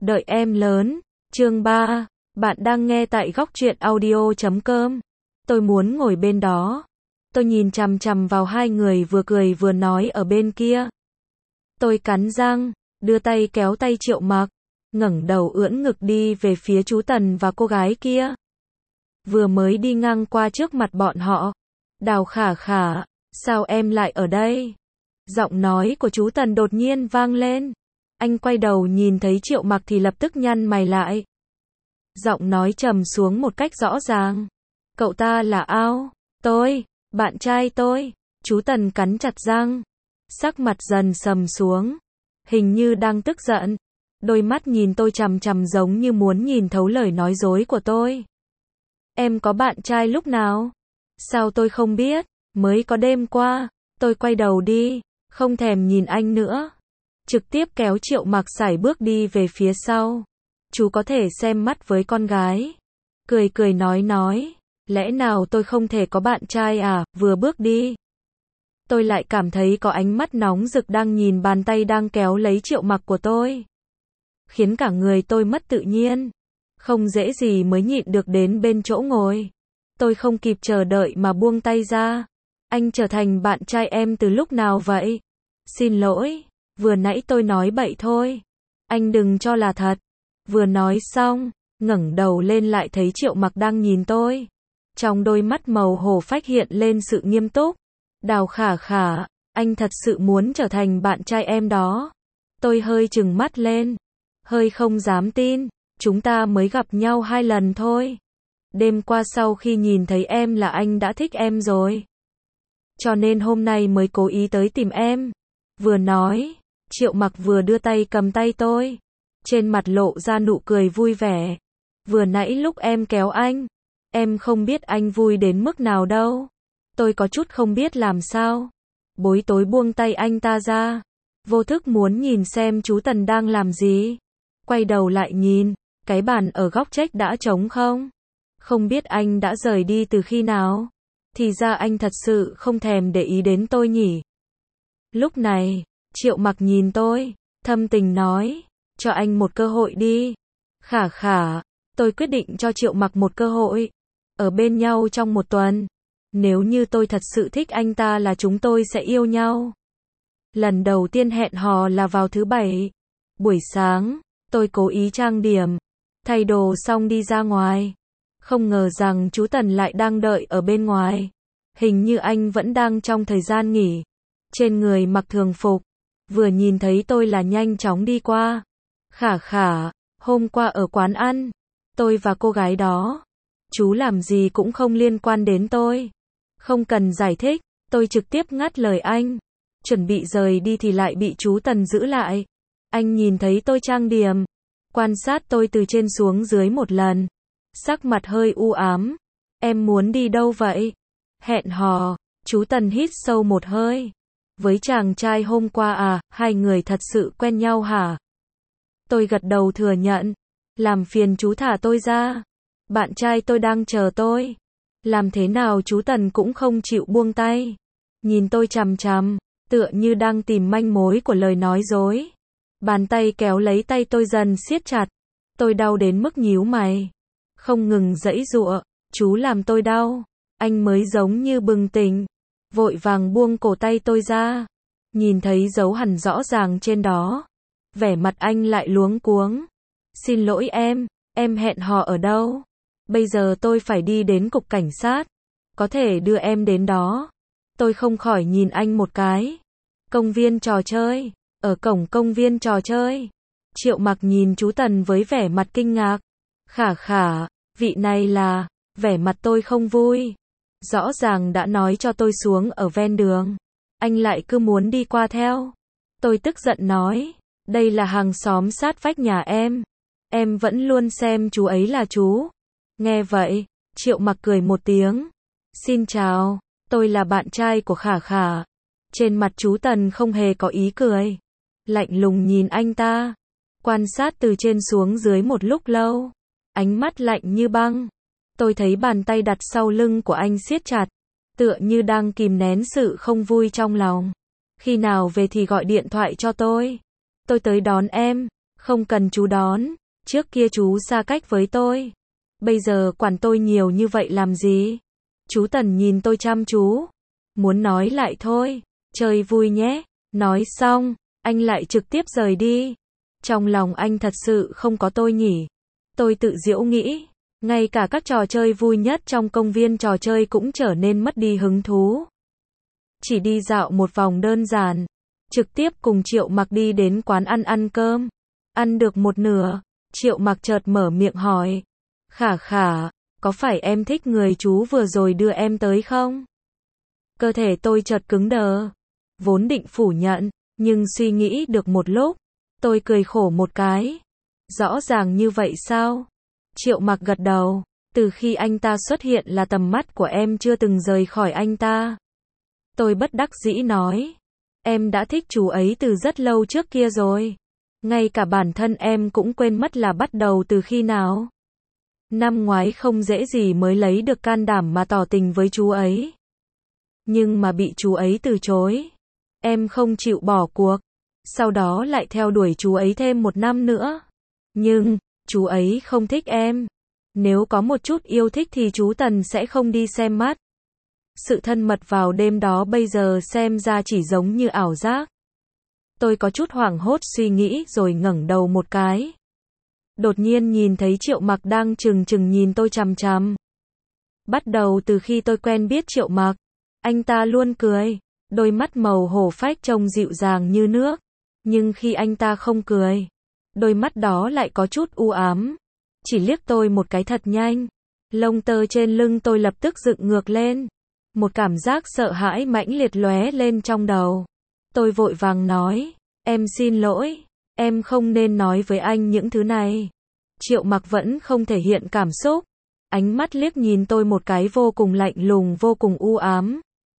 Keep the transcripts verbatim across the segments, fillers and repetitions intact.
Đợi em lớn. Chương ba. Bạn đang nghe tại góc truyện audio chấm com. Tôi muốn ngồi bên đó. Tôi nhìn chằm chằm vào hai người vừa cười vừa nói ở bên kia. Tôi cắn răng, đưa tay kéo tay Triệu Mặc, ngẩng đầu ưỡn ngực đi về phía chú Tần và cô gái kia. Vừa mới đi ngang qua trước mặt bọn họ. Đào Khả Khả, sao em lại ở đây? Giọng nói của chú Tần đột nhiên vang lên. Anh quay đầu nhìn thấy Triệu Mặc thì lập tức nhăn mày lại. Giọng nói trầm xuống một cách rõ ràng. Cậu ta là Ao? Tôi, bạn trai tôi. Chú Tần cắn chặt răng, sắc mặt dần sầm xuống, hình như đang tức giận. Đôi mắt nhìn tôi chằm chằm giống như muốn nhìn thấu lời nói dối của tôi. Em có bạn trai lúc nào? Sao tôi không biết? Mới có đêm qua. Tôi quay đầu đi, không thèm nhìn anh nữa. Trực tiếp kéo Triệu Mặc sải bước đi về phía sau. Chú có thể xem mắt với con gái. Cười cười nói nói. Lẽ nào tôi không thể có bạn trai à? Vừa bước đi, tôi lại cảm thấy có ánh mắt nóng rực đang nhìn bàn tay đang kéo lấy Triệu Mặc của tôi. Khiến cả người tôi mất tự nhiên. Không dễ gì mới nhịn được đến bên chỗ ngồi. Tôi không kịp chờ đợi mà buông tay ra. Anh trở thành bạn trai em từ lúc nào vậy? Xin lỗi, vừa nãy tôi nói bậy thôi. Anh đừng cho là thật. Vừa nói xong, ngẩng đầu lên lại thấy Triệu Mặc đang nhìn tôi. Trong đôi mắt màu hổ phách hiện lên sự nghiêm túc. Đào Khả Khả, anh thật sự muốn trở thành bạn trai em đó? Tôi hơi trừng mắt lên, hơi không dám tin. Chúng ta mới gặp nhau hai lần thôi. Đêm qua sau khi nhìn thấy em là anh đã thích em rồi. Cho nên hôm nay mới cố ý tới tìm em. Vừa nói, Triệu Mặc vừa đưa tay cầm tay tôi. Trên mặt lộ ra nụ cười vui vẻ. Vừa nãy lúc em kéo anh, em không biết anh vui đến mức nào đâu. Tôi có chút không biết làm sao. Bối tối buông tay anh ta ra. Vô thức muốn nhìn xem chú Tần đang làm gì. Quay đầu lại nhìn, cái bàn ở góc trách đã trống không? Không biết anh đã rời đi từ khi nào? Thì ra anh thật sự không thèm để ý đến tôi nhỉ? Lúc này, Triệu Mặc nhìn tôi, thâm tình nói, cho anh một cơ hội đi. Khả Khả, tôi quyết định cho Triệu Mặc một cơ hội. Ở bên nhau trong một tuần. Nếu như tôi thật sự thích anh ta là chúng tôi sẽ yêu nhau. Lần đầu tiên hẹn hò là vào thứ bảy. Buổi sáng, tôi cố ý trang điểm, thay đồ xong đi ra ngoài. Không ngờ rằng chú Tần lại đang đợi ở bên ngoài. Hình như anh vẫn đang trong thời gian nghỉ. Trên người mặc thường phục. Vừa nhìn thấy tôi là nhanh chóng đi qua. Khả Khả, hôm qua ở quán ăn, tôi và cô gái đó, chú làm gì cũng không liên quan đến tôi. Không cần giải thích, tôi trực tiếp ngắt lời anh. Chuẩn bị rời đi thì lại bị chú Tần giữ lại. Anh nhìn thấy tôi trang điểm, quan sát tôi từ trên xuống dưới một lần. Sắc mặt hơi u ám. Em muốn đi đâu vậy? Hẹn hò. Chú Tần hít sâu một hơi. Với chàng trai hôm qua à, hai người thật sự quen nhau hả? Tôi gật đầu thừa nhận. Làm phiền chú thả tôi ra. Bạn trai tôi đang chờ tôi. Làm thế nào chú Tần cũng không chịu buông tay. Nhìn tôi chằm chằm, tựa như đang tìm manh mối của lời nói dối. Bàn tay kéo lấy tay tôi dần siết chặt. Tôi đau đến mức nhíu mày. Không ngừng giãy giụa. Chú làm tôi đau. Anh mới giống như bừng tỉnh. Vội vàng buông cổ tay tôi ra. Nhìn thấy dấu hằn rõ ràng trên đó. Vẻ mặt anh lại luống cuống. Xin lỗi em, em hẹn hò ở đâu? Bây giờ tôi phải đi đến cục cảnh sát. Có thể đưa em đến đó. Tôi không khỏi nhìn anh một cái. Công viên trò chơi. Ở cổng công viên trò chơi. Triệu Mặc nhìn chú Tần với vẻ mặt kinh ngạc. Khả Khả, vị này là... Vẻ mặt tôi không vui. Rõ ràng đã nói cho tôi xuống ở ven đường. Anh lại cứ muốn đi qua theo. Tôi tức giận nói. Đây là hàng xóm sát vách nhà em. Em vẫn luôn xem chú ấy là chú. Nghe vậy, Triệu Mặc cười một tiếng. Xin chào, tôi là bạn trai của Khả Khả. Trên mặt chú Tần không hề có ý cười. Lạnh lùng nhìn anh ta. Quan sát từ trên xuống dưới một lúc lâu. Ánh mắt lạnh như băng. Tôi thấy bàn tay đặt sau lưng của anh siết chặt. Tựa như đang kìm nén sự không vui trong lòng. Khi nào về thì gọi điện thoại cho tôi. Tôi tới đón em. Không cần chú đón, trước kia chú xa cách với tôi. Bây giờ quản tôi nhiều như vậy làm gì? Chú Tần nhìn tôi chăm chú. Muốn nói lại thôi, chơi vui nhé. Nói xong, anh lại trực tiếp rời đi. Trong lòng anh thật sự không có tôi nhỉ. Tôi tự giễu nghĩ, ngay cả các trò chơi vui nhất trong công viên trò chơi cũng trở nên mất đi hứng thú. Chỉ đi dạo một vòng đơn giản, trực tiếp cùng Triệu Mặc đi đến quán ăn ăn cơm. Ăn được một nửa, Triệu Mặc chợt mở miệng hỏi. Khả khả, có phải em thích người chú vừa rồi đưa em tới không? Cơ thể tôi chợt cứng đờ. Vốn định phủ nhận, nhưng suy nghĩ được một lúc, tôi cười khổ một cái. Rõ ràng như vậy sao? Triệu Mặc gật đầu. Từ khi anh ta xuất hiện là tầm mắt của em chưa từng rời khỏi anh ta. Tôi bất đắc dĩ nói. Em đã thích chú ấy từ rất lâu trước kia rồi. Ngay cả bản thân em cũng quên mất là bắt đầu từ khi nào. Năm ngoái không dễ gì mới lấy được can đảm mà tỏ tình với chú ấy. Nhưng mà bị chú ấy từ chối. Em không chịu bỏ cuộc. Sau đó lại theo đuổi chú ấy thêm một năm nữa. Nhưng, chú ấy không thích em. Nếu có một chút yêu thích thì chú Tần sẽ không đi xem mắt. Sự thân mật vào đêm đó bây giờ xem ra chỉ giống như ảo giác. Tôi có chút hoảng hốt suy nghĩ rồi ngẩng đầu một cái. Đột nhiên nhìn thấy Triệu Mặc đang trừng trừng nhìn tôi chằm chằm. Bắt đầu từ khi tôi quen biết Triệu Mặc, anh ta luôn cười, đôi mắt màu hổ phách trông dịu dàng như nước. Nhưng khi anh ta không cười, đôi mắt đó lại có chút u ám. Chỉ liếc tôi một cái thật nhanh, lông tơ trên lưng tôi lập tức dựng ngược lên. Một cảm giác sợ hãi mãnh liệt lóe lên trong đầu. Tôi vội vàng nói, em xin lỗi, em không nên nói với anh những thứ này. Triệu Mặc vẫn không thể hiện cảm xúc. Ánh mắt liếc nhìn tôi một cái vô cùng lạnh lùng vô cùng u ám.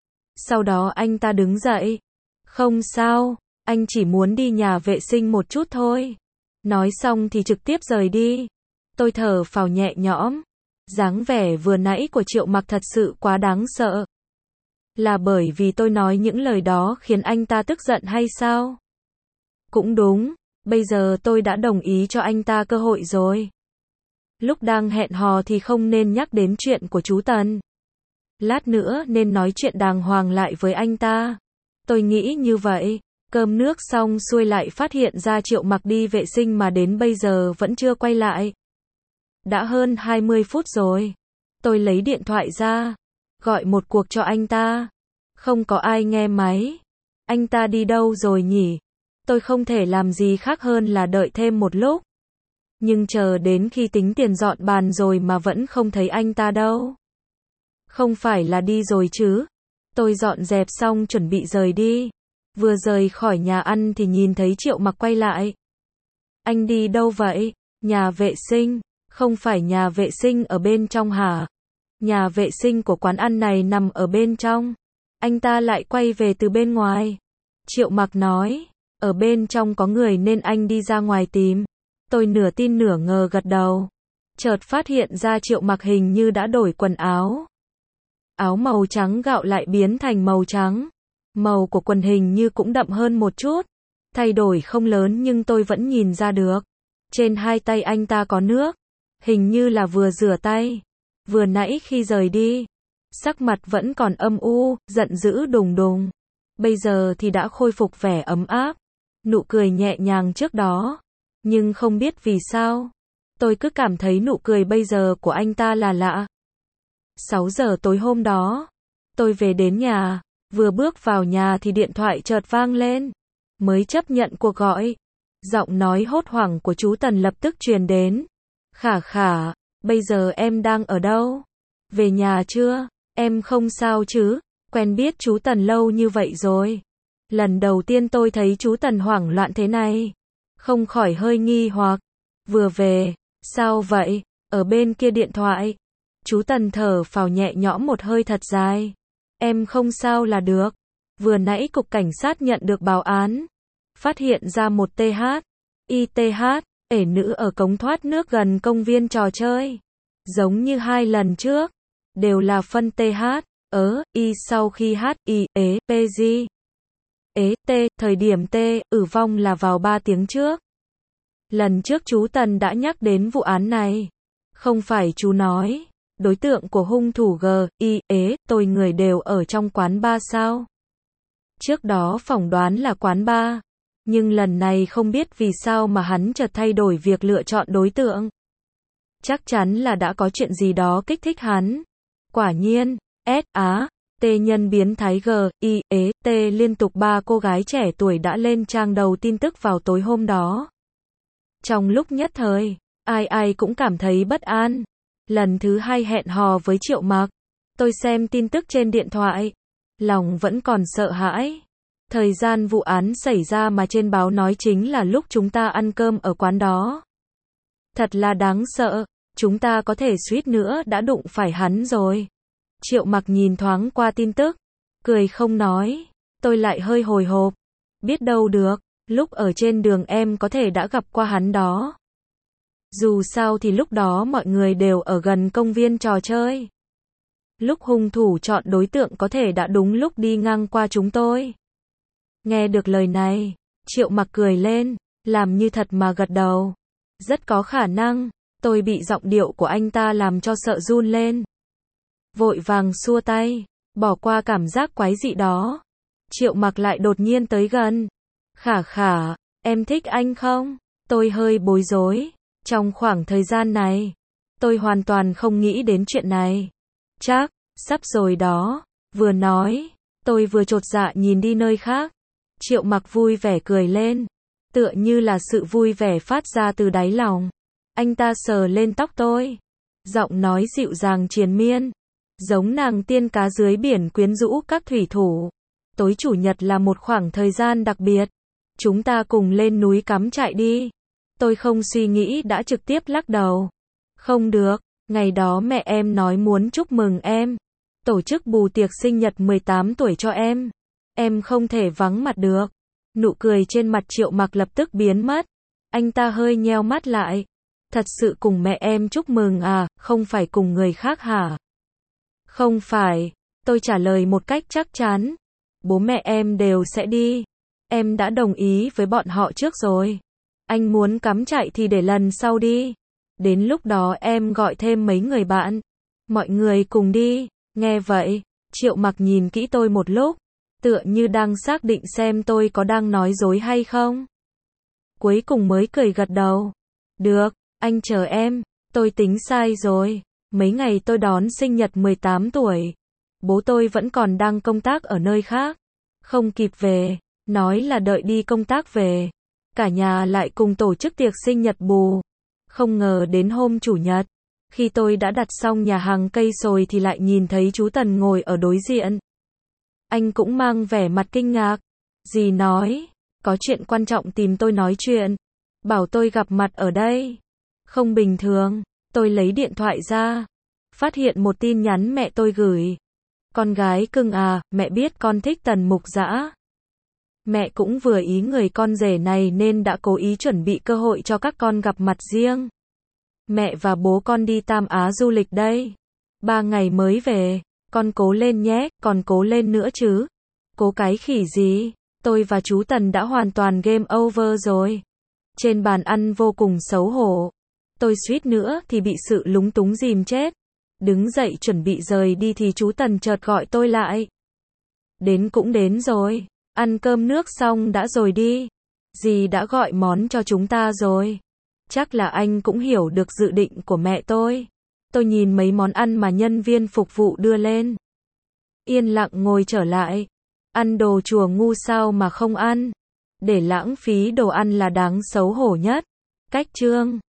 Sau đó anh ta đứng dậy. Không sao, anh chỉ muốn đi nhà vệ sinh một chút thôi. Nói xong thì trực tiếp rời đi. Tôi thở phào nhẹ nhõm. Dáng vẻ vừa nãy của Triệu Mặc thật sự quá đáng sợ. Là bởi vì tôi nói những lời đó khiến anh ta tức giận hay sao? Cũng đúng, bây giờ tôi đã đồng ý cho anh ta cơ hội rồi. Lúc đang hẹn hò thì không nên nhắc đến chuyện của chú Tần. Lát nữa nên nói chuyện đàng hoàng lại với anh ta. Tôi nghĩ như vậy. Cơm nước xong xuôi lại phát hiện ra Triệu Mặc đi vệ sinh mà đến bây giờ vẫn chưa quay lại. Đã hơn hai mươi phút rồi. Tôi lấy điện thoại ra, gọi một cuộc cho anh ta. Không có ai nghe máy. Anh ta đi đâu rồi nhỉ? Tôi không thể làm gì khác hơn là đợi thêm một lúc. Nhưng chờ đến khi tính tiền dọn bàn rồi mà vẫn không thấy anh ta đâu. Không phải là đi rồi chứ? Tôi dọn dẹp xong chuẩn bị rời đi. Vừa rời khỏi nhà ăn thì nhìn thấy Triệu Mặc quay lại. Anh đi đâu vậy? Nhà vệ sinh. Không phải nhà vệ sinh ở bên trong hả? Nhà vệ sinh của quán ăn này nằm ở bên trong. Anh ta lại quay về từ bên ngoài. Triệu Mặc nói, ở bên trong có người nên anh đi ra ngoài tìm. Tôi nửa tin nửa ngờ gật đầu. Chợt phát hiện ra Triệu Mặc hình như đã đổi quần áo. Áo màu trắng gạo lại biến thành màu trắng. Màu của quần hình như cũng đậm hơn một chút. Thay đổi không lớn nhưng tôi vẫn nhìn ra được. Trên hai tay anh ta có nước. Hình như là vừa rửa tay. Vừa nãy khi rời đi, sắc mặt vẫn còn âm u, giận dữ đùng đùng. Bây giờ thì đã khôi phục vẻ ấm áp. Nụ cười nhẹ nhàng trước đó. Nhưng không biết vì sao, tôi cứ cảm thấy nụ cười bây giờ của anh ta là lạ. sáu giờ tối hôm đó, tôi về đến nhà. Vừa bước vào nhà thì điện thoại chợt vang lên. Mới chấp nhận cuộc gọi. Giọng nói hốt hoảng của chú Tần lập tức truyền đến. Khả khả, bây giờ em đang ở đâu? Về nhà chưa? Em không sao chứ? Quen biết chú Tần lâu như vậy rồi. Lần đầu tiên tôi thấy chú Tần hoảng loạn thế này. Không khỏi hơi nghi hoặc. Vừa về, sao vậy? Ở bên kia điện thoại. Chú Tần thở phào nhẹ nhõm một hơi thật dài. Em không sao là được. Vừa nãy cục cảnh sát nhận được báo án. Phát hiện ra một tê hát, i tê hát, ể nữ ở cống thoát nước gần công viên trò chơi. Giống như hai lần trước. Đều là phân tê hát, ớ, y sau khi hát, y, ế, pê giê. Ế, t, thời điểm t, ử vong là vào ba tiếng trước. Lần trước chú Tần đã nhắc đến vụ án này. Không phải chú nói, đối tượng của hung thủ G, I, ế, tôi người đều ở trong quán bar sao? Trước đó phỏng đoán là quán bar. Nhưng lần này không biết vì sao mà hắn chợt thay đổi việc lựa chọn đối tượng. Chắc chắn là đã có chuyện gì đó kích thích hắn. Quả nhiên, S, Á, T nhân biến thái G, I, ế, T liên tục ba cô gái trẻ tuổi đã lên trang đầu tin tức vào tối hôm đó. Trong lúc nhất thời, ai ai cũng cảm thấy bất an. Lần thứ hai hẹn hò với Triệu Mặc, tôi xem tin tức trên điện thoại, lòng vẫn còn sợ hãi. Thời gian vụ án xảy ra mà trên báo nói chính là lúc chúng ta ăn cơm ở quán đó. Thật là đáng sợ, chúng ta có thể suýt nữa đã đụng phải hắn rồi. Triệu Mặc nhìn thoáng qua tin tức, cười không nói. Tôi lại hơi hồi hộp. Biết đâu được, lúc ở trên đường em có thể đã gặp qua hắn đó. Dù sao thì lúc đó mọi người đều ở gần công viên trò chơi. Lúc hung thủ chọn đối tượng có thể đã đúng lúc đi ngang qua chúng tôi. Nghe được lời này, Triệu Mặc cười lên, làm như thật mà gật đầu. Rất có khả năng, tôi bị giọng điệu của anh ta làm cho sợ run lên. Vội vàng xua tay, bỏ qua cảm giác quái dị đó. Triệu Mặc lại đột nhiên tới gần. Khả khả, em thích anh không? Tôi hơi bối rối. Trong khoảng thời gian này, tôi hoàn toàn không nghĩ đến chuyện này. Chắc, sắp rồi đó. Vừa nói, tôi vừa chột dạ nhìn đi nơi khác. Triệu Mặc vui vẻ cười lên, tựa như là sự vui vẻ phát ra từ đáy lòng. Anh ta sờ lên tóc tôi, giọng nói dịu dàng triền miên, giống nàng tiên cá dưới biển quyến rũ các thủy thủ. Tối chủ nhật là một khoảng thời gian đặc biệt. Chúng ta cùng lên núi cắm trại đi. Tôi không suy nghĩ đã trực tiếp lắc đầu. Không được, ngày đó mẹ em nói muốn chúc mừng em. Tổ chức bù tiệc sinh nhật mười tám tuổi cho em. Em không thể vắng mặt được. Nụ cười trên mặt Triệu Mặc lập tức biến mất. Anh ta hơi nheo mắt lại. Thật sự cùng mẹ em chúc mừng à, không phải cùng người khác hả? Không phải, tôi trả lời một cách chắc chắn. Bố mẹ em đều sẽ đi. Em đã đồng ý với bọn họ trước rồi. Anh muốn cắm trại thì để lần sau đi. Đến lúc đó em gọi thêm mấy người bạn. Mọi người cùng đi. Nghe vậy, Triệu Mặc nhìn kỹ tôi một lúc, tựa như đang xác định xem tôi có đang nói dối hay không. Cuối cùng mới cười gật đầu. Được, anh chờ em. Tôi tính sai rồi. Mấy ngày tôi đón sinh nhật mười tám tuổi. Bố tôi vẫn còn đang công tác ở nơi khác. Không kịp về. Nói là đợi đi công tác về. Cả nhà lại cùng tổ chức tiệc sinh nhật bù. Không ngờ đến hôm chủ nhật, khi tôi đã đặt xong nhà hàng cây rồi thì lại nhìn thấy chú Tần ngồi ở đối diện. Anh cũng mang vẻ mặt kinh ngạc. Dì nói, có chuyện quan trọng tìm tôi nói chuyện. Bảo tôi gặp mặt ở đây. Không bình thường, tôi lấy điện thoại ra. Phát hiện một tin nhắn mẹ tôi gửi. Con gái cưng à, mẹ biết con thích Tần Mục Dã. Mẹ cũng vừa ý người con rể này nên đã cố ý chuẩn bị cơ hội cho các con gặp mặt riêng. Mẹ và bố con đi Tam Á du lịch đây. Ba ngày mới về. Con cố lên nhé, còn cố lên nữa chứ. Cố cái khỉ gì? Tôi và chú Tần đã hoàn toàn game over rồi. Trên bàn ăn vô cùng xấu hổ. Tôi suýt nữa thì bị sự lúng túng dìm chết. Đứng dậy chuẩn bị rời đi thì chú Tần chợt gọi tôi lại. Đến cũng đến rồi. Ăn cơm nước xong đã rồi đi. Dì đã gọi món cho chúng ta rồi. Chắc là anh cũng hiểu được dự định của mẹ tôi. Tôi nhìn mấy món ăn mà nhân viên phục vụ đưa lên. Yên lặng ngồi trở lại. Ăn đồ chùa ngu sao mà không ăn. Để lãng phí đồ ăn là đáng xấu hổ nhất. Cách chương